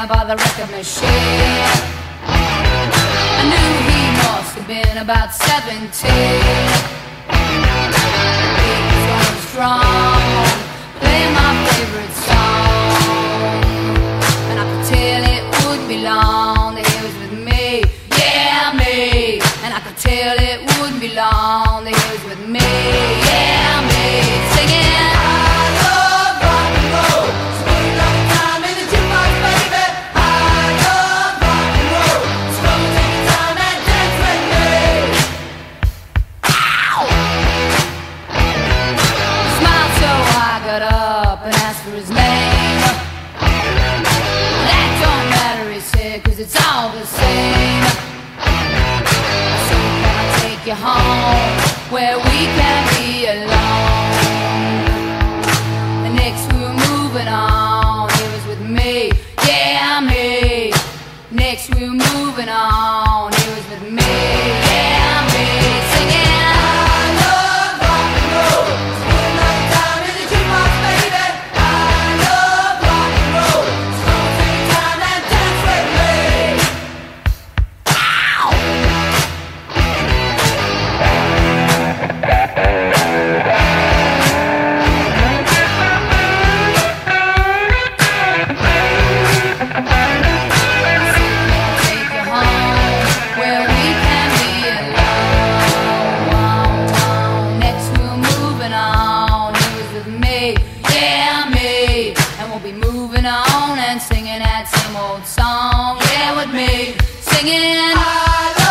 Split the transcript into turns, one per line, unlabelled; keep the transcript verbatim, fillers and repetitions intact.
by the record machine. I knew he must have been about seventeen. He was going strong, playing my favorite song, and I could tell it wouldn't be long that he was with me, yeah, me. And I could tell it wouldn't be long that he was with me, yeah, me. Singing I love rock and roll, spending all the time in the jukebox, baby. I love rock and roll, so take your time and dance with me. Ow! He smiled, so I got up and asked for his name. That don't matter, he said, 'cause it's all the same. So can I take you home where we can be alone? And next we were moving on, he was with me, yeah, me. Next we were moving on, he was with me, yeah, me. Singing I love rock and roll, spending all the time in the jukebox, baby. I love rock and roll, so take your time and dance with me. Ow! Take you home where we can be alone. Next we're moving on, he was with me, yeah, me. And we'll be moving on and singing that same old song, yeah, with me. Singing I